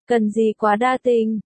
Cần gì quá đa tình.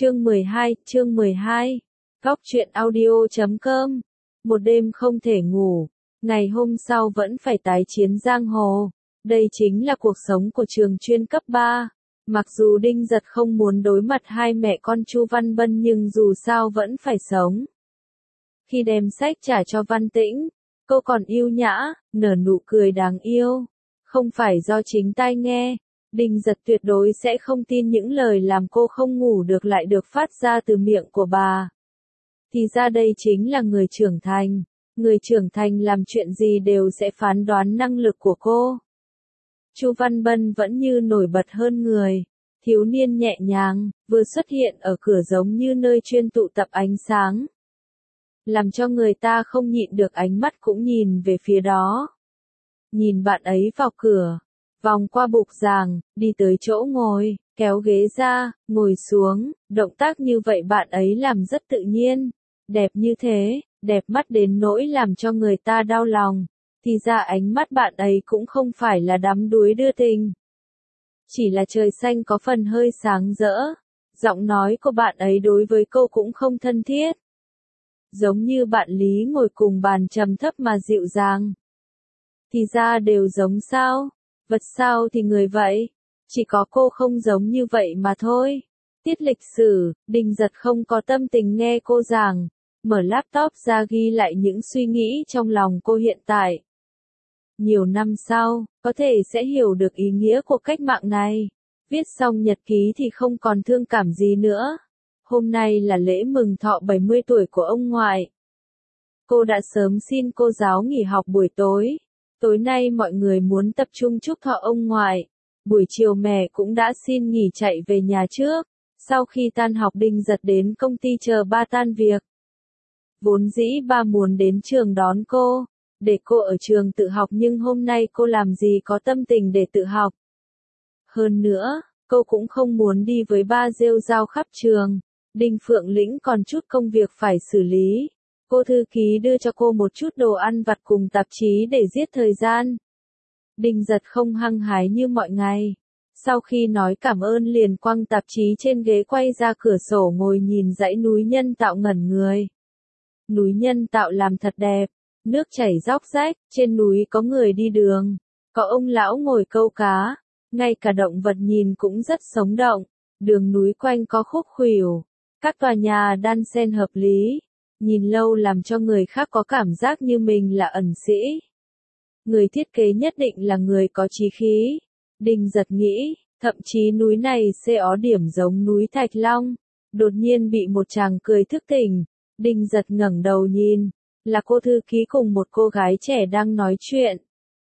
Chương 12. Góc truyện audio.com. Một đêm không thể ngủ, ngày hôm sau vẫn phải tái chiến giang hồ. Đây chính là cuộc sống của trường chuyên cấp 3. Mặc dù Đinh Giật không muốn đối mặt hai mẹ con Chu Văn Bân nhưng dù sao vẫn phải sống. Khi đem sách trả cho Văn Tĩnh, cô còn yêu nhã, nở nụ cười đáng yêu. Không phải do chính tai nghe, Đinh Giật tuyệt đối sẽ không tin những lời làm cô không ngủ được lại được phát ra từ miệng của bà. Thì ra đây chính là người trưởng thành. Người trưởng thành làm chuyện gì đều sẽ phán đoán năng lực của cô. Chu Văn Bân vẫn như nổi bật hơn người. Thiếu niên nhẹ nhàng, vừa xuất hiện ở cửa giống như nơi chuyên tụ tập ánh sáng. Làm cho người ta không nhịn được ánh mắt cũng nhìn về phía đó. Nhìn bạn ấy vào cửa, vòng qua bục giảng, đi tới chỗ ngồi, kéo ghế ra, ngồi xuống, động tác như vậy bạn ấy làm rất tự nhiên, đẹp như thế, đẹp mắt đến nỗi làm cho người ta đau lòng, thì ra ánh mắt bạn ấy cũng không phải là đắm đuối đưa tình. Chỉ là trời xanh có phần hơi sáng rỡ, giọng nói của bạn ấy đối với cô cũng không thân thiết. Giống như bạn Lý ngồi cùng bàn trầm thấp mà dịu dàng. Thì ra đều giống sao? Vật sao thì người vậy? Chỉ có cô không giống như vậy mà thôi. Tiết lịch sử, Đinh Giật không có tâm tình nghe cô giảng, mở laptop ra ghi lại những suy nghĩ trong lòng cô hiện tại. Nhiều năm sau, có thể sẽ hiểu được ý nghĩa của cách mạng này. Viết xong nhật ký thì không còn thương cảm gì nữa. Hôm nay là lễ mừng thọ 70 tuổi của ông ngoại. Cô đã sớm xin cô giáo nghỉ học buổi tối. Tối nay mọi người muốn tập trung chúc thọ ông ngoại. Buổi chiều mẹ cũng đã xin nghỉ chạy về nhà trước. Sau khi tan học Đinh Giật đến công ty chờ ba tan việc. Vốn dĩ ba muốn đến trường đón cô, để cô ở trường tự học nhưng hôm nay cô làm gì có tâm tình để tự học. Hơn nữa, cô cũng không muốn đi với ba rêu rao khắp trường. Đinh Phượng Lĩnh còn chút công việc phải xử lý. Cô thư ký đưa cho cô một chút đồ ăn vặt cùng tạp chí để giết thời gian. Đinh Giật không hăng hái như mọi ngày. Sau khi nói cảm ơn liền quăng tạp chí trên ghế quay ra cửa sổ ngồi nhìn dãy núi nhân tạo ngẩn người. Núi nhân tạo làm thật đẹp. Nước chảy róc rách, trên núi có người đi đường. Có ông lão ngồi câu cá. Ngay cả động vật nhìn cũng rất sống động. Đường núi quanh có khúc khuỷu. Các tòa nhà đan xen hợp lý. Nhìn lâu làm cho người khác có cảm giác như mình là ẩn sĩ. Người thiết kế nhất định là người có chí khí. Đinh Giật nghĩ, thậm chí núi này sẽ có điểm giống núi Thạch Long. Đột nhiên bị một chàng cười thức tỉnh. Đinh Giật ngẩng đầu nhìn, là cô thư ký cùng một cô gái trẻ đang nói chuyện.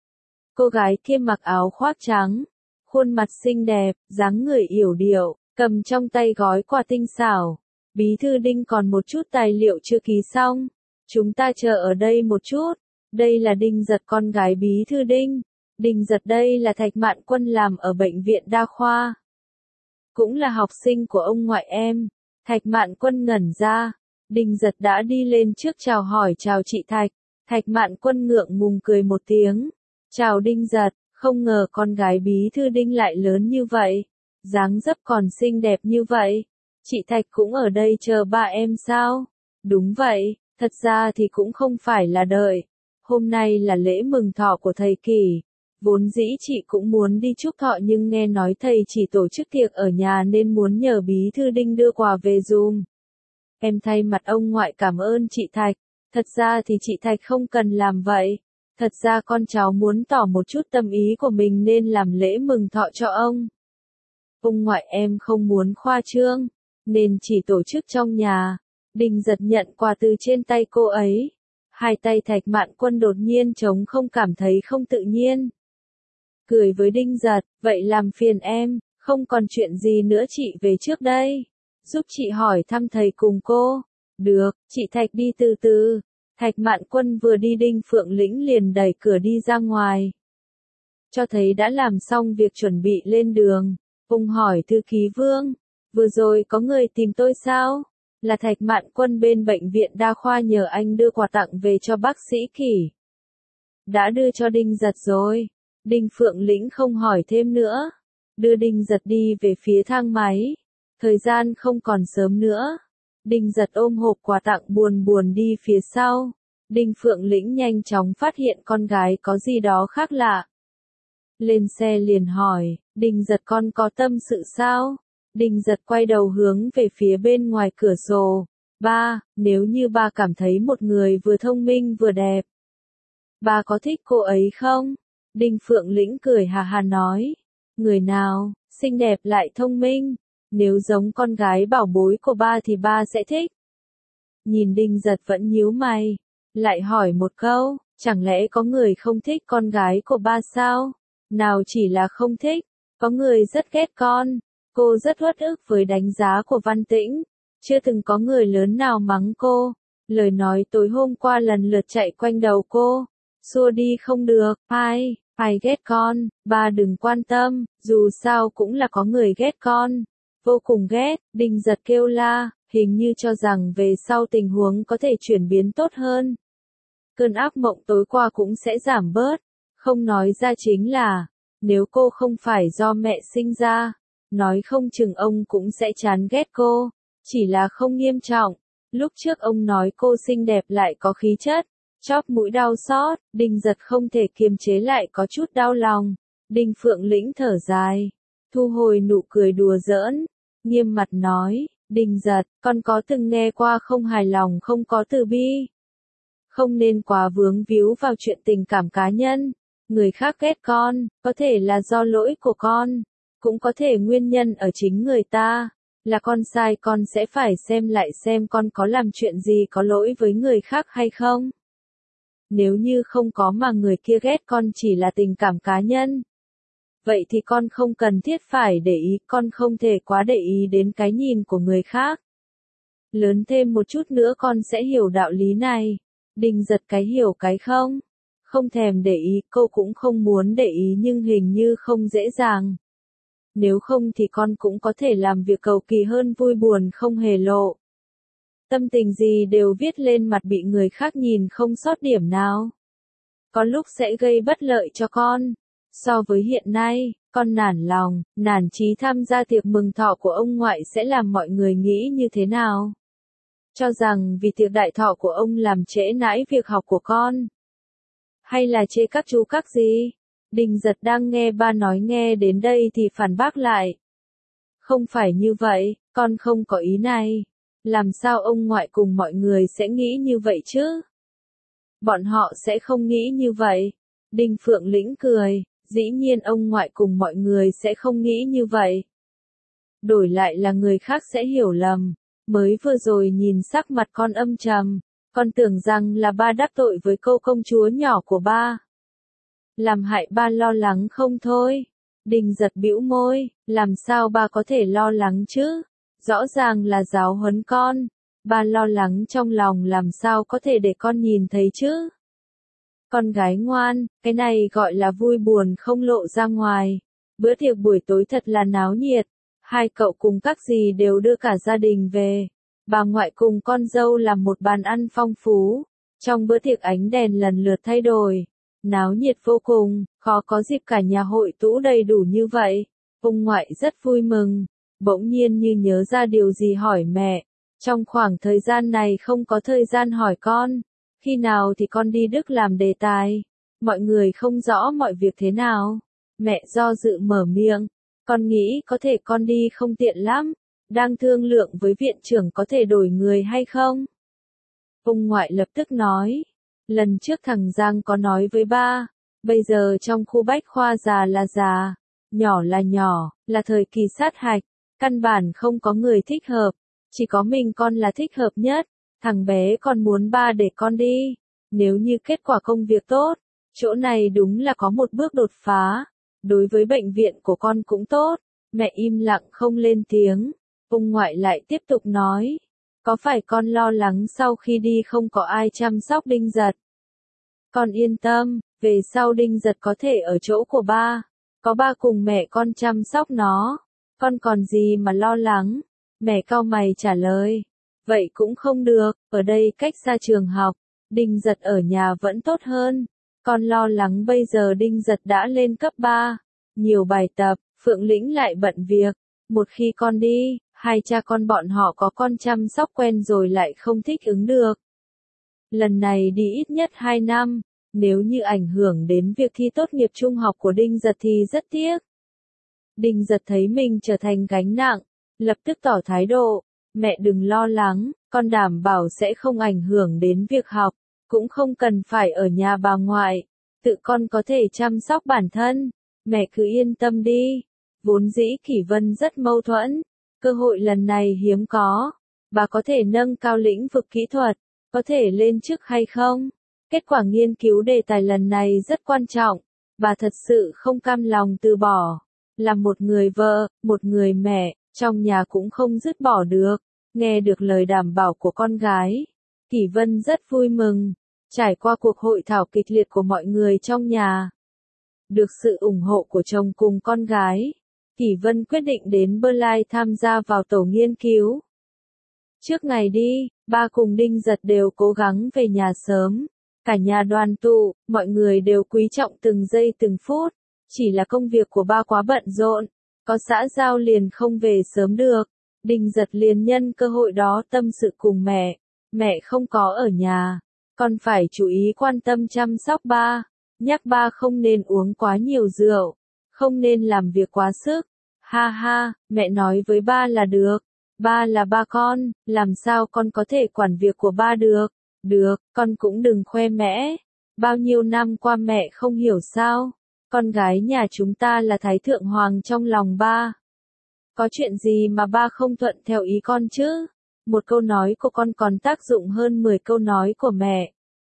Cô gái kia mặc áo khoác trắng, khuôn mặt xinh đẹp, dáng người yểu điệu, cầm trong tay gói quà tinh xảo. Bí thư Đinh còn một chút tài liệu chưa ký xong. Chúng ta chờ ở đây một chút. Đây là Đinh Giật con gái bí thư Đinh. Đinh Giật đây là Thạch Mạn Quân làm ở bệnh viện đa khoa. Cũng là học sinh của ông ngoại em. Thạch Mạn Quân ngẩn ra. Đinh Giật đã đi lên trước chào hỏi chào chị Thạch. Thạch Mạn Quân ngượng ngùng cười một tiếng. Chào Đinh Giật, không ngờ con gái bí thư Đinh lại lớn như vậy. Dáng dấp còn xinh đẹp như vậy. Chị Thạch cũng ở đây chờ ba em sao? Đúng vậy, thật ra thì cũng không phải là đợi. Hôm nay là lễ mừng thọ của thầy Kỳ. Vốn dĩ chị cũng muốn đi chúc thọ nhưng nghe nói thầy chỉ tổ chức tiệc ở nhà nên muốn nhờ bí thư Đinh đưa quà về dùm. Em thay mặt ông ngoại cảm ơn chị Thạch. Thật ra thì chị Thạch không cần làm vậy. Thật ra con cháu muốn tỏ một chút tâm ý của mình nên làm lễ mừng thọ cho ông. Ông ngoại em không muốn khoa trương, nên chỉ tổ chức trong nhà. Đinh Giật nhận quà từ trên tay cô ấy. Hai tay Thạch Mạn Quân đột nhiên trống không cảm thấy không tự nhiên. Cười với Đinh Giật, vậy làm phiền em, không còn chuyện gì nữa chị về trước đây. Giúp chị hỏi thăm thầy cùng cô. Được, chị Thạch đi từ từ. Thạch Mạn Quân vừa đi Đinh Phượng Lĩnh liền đẩy cửa đi ra ngoài. Cho thấy đã làm xong việc chuẩn bị lên đường. Ông hỏi thư ký Vương. Vừa rồi có người tìm tôi sao? Là Thạch Mạn Quân bên bệnh viện đa khoa nhờ anh đưa quà tặng về cho bác sĩ Kỳ. Đã đưa cho Đinh Giật rồi. Đinh Phượng Lĩnh không hỏi thêm nữa. đưa Đinh Giật đi về phía thang máy. Thời gian không còn sớm nữa. Đinh Giật ôm hộp quà tặng buồn buồn đi phía sau. Đinh Phượng Lĩnh nhanh chóng phát hiện con gái có gì đó khác lạ. Lên xe liền hỏi, Đinh Giật con có tâm sự sao? Đinh Giật quay đầu hướng về phía bên ngoài cửa sổ. Ba, nếu như ba cảm thấy một người vừa thông minh vừa đẹp, ba có thích cô ấy không? Đinh Phượng Lĩnh cười hà hà nói. Người nào, xinh đẹp lại thông minh, nếu giống con gái bảo bối của ba thì ba sẽ thích. Nhìn Đinh Giật vẫn nhíu mày, lại hỏi một câu, chẳng lẽ có người không thích con gái của ba sao? Nào chỉ là không thích, có người rất ghét con. Cô rất uất ức với đánh giá của Văn Tĩnh, chưa từng có người lớn nào mắng cô. Lời nói tối hôm qua lần lượt chạy quanh đầu cô, xua đi không được. Ai ghét con, ba đừng quan tâm, dù sao cũng là có người ghét con. Vô cùng ghét, Đinh Giật kêu la, hình như cho rằng về sau tình huống có thể chuyển biến tốt hơn. Cơn ác mộng tối qua cũng sẽ giảm bớt, không nói ra chính là, nếu cô không phải do mẹ sinh ra, nói không chừng ông cũng sẽ chán ghét cô, chỉ là không nghiêm trọng. Lúc trước ông nói cô xinh đẹp lại có khí chất, chóp mũi đau xót, Đinh Giật không thể kiềm chế lại có chút đau lòng. Đinh Phượng Lĩnh thở dài, thu hồi nụ cười đùa giỡn, nghiêm mặt nói, Đinh Giật, con có từng nghe qua không hài lòng không có từ bi. Không nên quá vướng víu vào chuyện tình cảm cá nhân. Người khác ghét con, có thể là do lỗi của con, cũng có thể nguyên nhân ở chính người ta. Là con sai con sẽ phải xem lại xem con có làm chuyện gì có lỗi với người khác hay không. Nếu như không có mà người kia ghét con chỉ là tình cảm cá nhân, vậy thì con không cần thiết phải để ý, con không thể quá để ý đến cái nhìn của người khác. Lớn thêm một chút nữa con sẽ hiểu đạo lý này. Đinh Giật cái hiểu cái không. Không thèm để ý, cô cũng không muốn để ý nhưng hình như không dễ dàng. Nếu không thì con cũng có thể làm việc cầu kỳ hơn vui buồn không hề lộ. Tâm tình gì đều viết lên mặt bị người khác nhìn không sót điểm nào. Có lúc sẽ gây bất lợi cho con. So với hiện nay, con nản lòng, nản chí tham gia tiệc mừng thọ của ông ngoại sẽ làm mọi người nghĩ như thế nào? Cho rằng vì tiệc đại thọ của ông làm trễ nải việc học của con. Hay là chê các chú các gì? Đinh Giật đang nghe ba nói nghe đến đây thì phản bác lại. Không phải như vậy, con không có ý này. Làm sao ông ngoại cùng mọi người sẽ nghĩ như vậy chứ? Bọn họ sẽ không nghĩ như vậy. Đinh Phượng Lĩnh cười, dĩ nhiên ông ngoại cùng mọi người sẽ không nghĩ như vậy. Đổi lại là người khác sẽ hiểu lầm. Mới vừa rồi nhìn sắc mặt con âm trầm, con tưởng rằng là ba đắc tội với cô công chúa nhỏ của ba. Làm hại ba lo lắng không thôi. Đinh Giật bĩu môi, làm sao ba có thể lo lắng chứ? Rõ ràng là giáo huấn con. Ba lo lắng trong lòng làm sao có thể để con nhìn thấy chứ? Con gái ngoan, cái này gọi là vui buồn không lộ ra ngoài. Bữa tiệc buổi tối thật là náo nhiệt. Hai cậu cùng các dì đều đưa cả gia đình về. Bà ngoại cùng con dâu làm một bàn ăn phong phú. Trong bữa tiệc ánh đèn lần lượt thay đổi. Náo nhiệt vô cùng, khó có dịp cả nhà hội tụ đầy đủ như vậy. Ông ngoại rất vui mừng. Bỗng nhiên như nhớ ra điều gì hỏi mẹ. Trong khoảng thời gian này không có thời gian hỏi con. Khi nào thì con đi Đức làm đề tài. Mọi người không rõ mọi việc thế nào. Mẹ do dự mở miệng. Con nghĩ có thể con đi không tiện lắm. Đang thương lượng với viện trưởng có thể đổi người hay không? Ông ngoại lập tức nói. Lần trước thằng Giang có nói với ba. Bây giờ trong khu bách khoa già là già. Nhỏ là nhỏ, là thời kỳ sát hạch. Căn bản không có người thích hợp. Chỉ có mình con là thích hợp nhất. Thằng bé con muốn ba để con đi. Nếu như kết quả công việc tốt, chỗ này đúng là có một bước đột phá. Đối với bệnh viện của con cũng tốt. Mẹ im lặng không lên tiếng. Ông ngoại lại tiếp tục nói. Có phải con lo lắng sau khi đi không có ai chăm sóc Đinh Giật? Con yên tâm, về sau Đinh Giật có thể ở chỗ của ba. Có ba cùng mẹ con chăm sóc nó. Con còn gì mà lo lắng? Mẹ cau mày trả lời. Vậy cũng không được, ở đây cách xa trường học. Đinh Giật ở nhà vẫn tốt hơn. Con lo lắng bây giờ Đinh Giật đã lên cấp 3. Nhiều bài tập, Phượng Lĩnh lại bận việc. Một khi con đi, hai cha con bọn họ có con chăm sóc quen rồi lại không thích ứng được. Lần này đi ít nhất 2 năm, nếu như ảnh hưởng đến việc thi tốt nghiệp trung học của Đinh Giật thì rất tiếc. Đinh Giật thấy mình trở thành gánh nặng, lập tức tỏ thái độ, mẹ đừng lo lắng, con đảm bảo sẽ không ảnh hưởng đến việc học, cũng không cần phải ở nhà bà ngoại, tự con có thể chăm sóc bản thân, mẹ cứ yên tâm đi. Vốn dĩ Kỷ Vân rất mâu thuẫn, cơ hội lần này hiếm có, bà có thể nâng cao lĩnh vực kỹ thuật, có thể lên chức hay không? Kết quả nghiên cứu đề tài lần này rất quan trọng, bà thật sự không cam lòng từ bỏ. Là một người vợ, một người mẹ, trong nhà cũng không dứt bỏ được. Nghe được lời đảm bảo của con gái, Kỷ Vân rất vui mừng. Trải qua cuộc hội thảo kịch liệt của mọi người trong nhà, được sự ủng hộ của chồng cùng con gái, Kỷ Vân quyết định đến Berlin tham gia vào tổ nghiên cứu. Trước ngày đi, ba cùng Đinh Giật đều cố gắng về nhà sớm. Cả nhà đoàn tụ, mọi người đều quý trọng từng giây từng phút. Chỉ là công việc của ba quá bận rộn, có xã giao liền không về sớm được. Đinh Giật liền nhân cơ hội đó tâm sự cùng mẹ. Mẹ không có ở nhà, con phải chú ý quan tâm chăm sóc ba. Nhắc ba không nên uống quá nhiều rượu, không nên làm việc quá sức. Ha ha, mẹ nói với ba là được. Ba là ba con, làm sao con có thể quản việc của ba được? Được, con cũng đừng khoe mẽ. Bao nhiêu năm qua mẹ không hiểu sao? Con gái nhà chúng ta là Thái Thượng Hoàng trong lòng ba. Có chuyện gì mà ba không thuận theo ý con chứ? Một câu nói của con còn tác dụng hơn 10 câu nói của mẹ.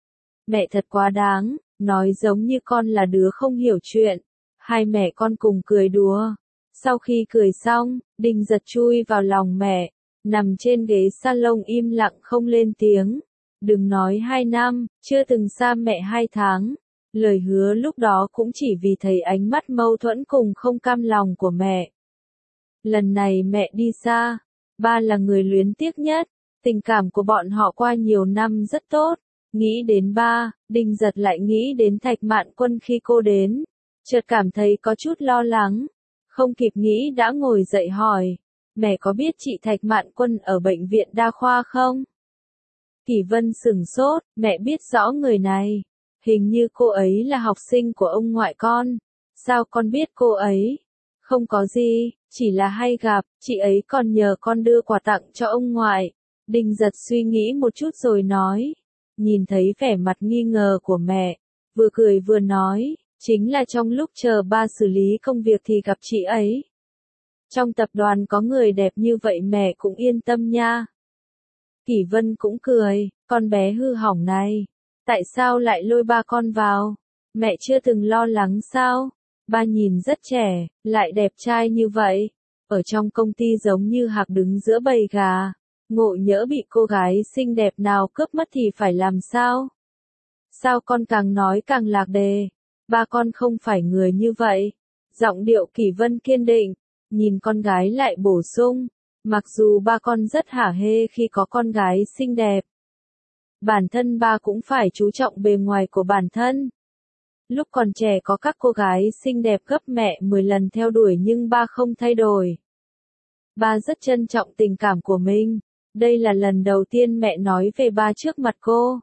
Mẹ thật quá đáng, nói giống như con là đứa không hiểu chuyện. Hai mẹ con cùng cười đùa. Sau khi cười xong, Đinh Giật chui vào lòng mẹ, nằm trên ghế salon im lặng không lên tiếng. Đừng nói 2 năm, chưa từng xa mẹ 2 tháng. Lời hứa lúc đó cũng chỉ vì thấy ánh mắt mâu thuẫn cùng không cam lòng của mẹ. Lần này mẹ đi xa, ba là người luyến tiếc nhất, tình cảm của bọn họ qua nhiều năm rất tốt. Nghĩ đến ba, Đinh Giật lại nghĩ đến Thạch Mạn Quân khi cô đến. Chợt cảm thấy có chút lo lắng. Không kịp nghĩ đã ngồi dậy hỏi, mẹ có biết chị Thạch Mạn Quân ở bệnh viện đa khoa không? Kỷ Vân sửng sốt, mẹ biết rõ người này. Hình như cô ấy là học sinh của ông ngoại con. Sao con biết cô ấy? Không có gì, chỉ là hay gặp, chị ấy còn nhờ con đưa quà tặng cho ông ngoại. Đinh Giật suy nghĩ một chút rồi nói. Nhìn thấy vẻ mặt nghi ngờ của mẹ, vừa cười vừa nói, chính là trong lúc chờ ba xử lý công việc thì gặp chị ấy. Trong tập đoàn có người đẹp như vậy mẹ cũng yên tâm nha. Kỷ Vân cũng cười, con bé hư hỏng này. Tại sao lại lôi ba con vào? Mẹ chưa từng lo lắng sao? Ba nhìn rất trẻ, lại đẹp trai như vậy. Ở trong công ty giống như hạc đứng giữa bầy gà. Ngộ nhỡ bị cô gái xinh đẹp nào cướp mất thì phải làm sao? Sao con càng nói càng lạc đề? Ba con không phải người như vậy. Giọng điệu Kỷ Vân kiên định, nhìn con gái lại bổ sung. Mặc dù ba con rất hả hê khi có con gái xinh đẹp. Bản thân ba cũng phải chú trọng bề ngoài của bản thân. Lúc còn trẻ có các cô gái xinh đẹp gấp mẹ 10 lần theo đuổi nhưng ba không thay đổi. Ba rất trân trọng tình cảm của mình. Đây là lần đầu tiên mẹ nói về ba trước mặt cô.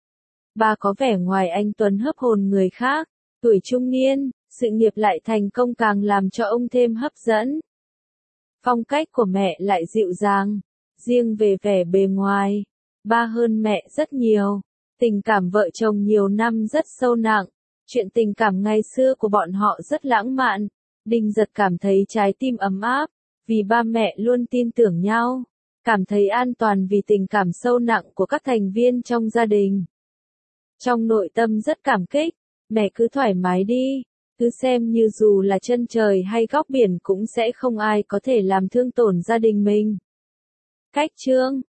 Ba có vẻ ngoài anh tuấn hấp hồn người khác, tuổi trung niên, sự nghiệp lại thành công càng làm cho ông thêm hấp dẫn. Phong cách của mẹ lại dịu dàng, riêng về vẻ bề ngoài, ba hơn mẹ rất nhiều. Tình cảm vợ chồng nhiều năm rất sâu nặng, chuyện tình cảm ngày xưa của bọn họ rất lãng mạn. Đinh Giật cảm thấy trái tim ấm áp, vì ba mẹ luôn tin tưởng nhau. Cảm thấy an toàn vì tình cảm sâu nặng của các thành viên trong gia đình. Trong nội tâm rất cảm kích, mẹ cứ thoải mái đi, cứ xem như dù là chân trời hay góc biển cũng sẽ không ai có thể làm thương tổn gia đình mình. Cách chương